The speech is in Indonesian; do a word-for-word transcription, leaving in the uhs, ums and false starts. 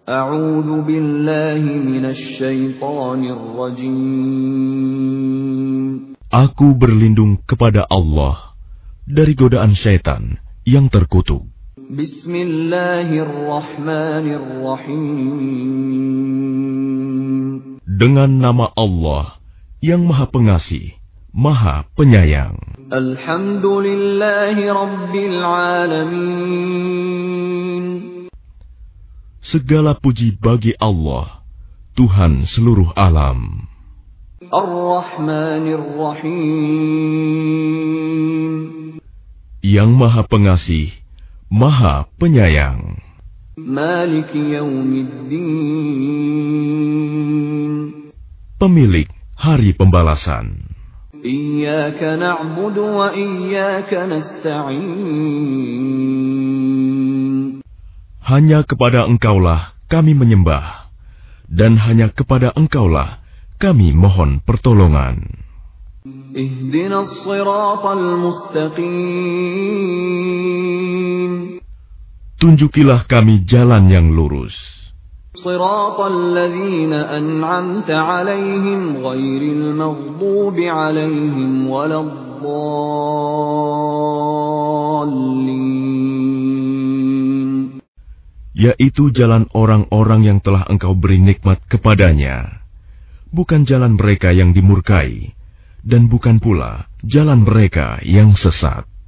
A'udzu billahi minasy syaithanir rajim. Aku berlindung kepada Allah dari godaan syaitan yang terkutuk. Bismillahirrahmanirrahim. Dengan nama Allah yang Maha Pengasih, Maha Penyayang. Alhamdulillahi Rabbil Alamin. Segala puji bagi Allah, Tuhan seluruh alam. Ar-Rahmanir Rahim. Yang Maha Pengasih, Maha Penyayang. Maliki Yaumiddin. Pemilik Hari Pembalasan. Iyyaka na'budu wa iyyaka nasta'in. Hanya kepada Engkaulah kami menyembah, dan hanya kepada Engkaulah kami mohon pertolongan. Ihdinas siratal mustaqim. Tunjukilah kami jalan yang lurus. Siratal ladzina an'amta 'alaihim ghairil maghdubi 'alaihim waladdallin. Yaitu jalan orang-orang yang telah Engkau beri nikmat kepadanya, bukan jalan mereka yang dimurkai, dan bukan pula jalan mereka yang sesat.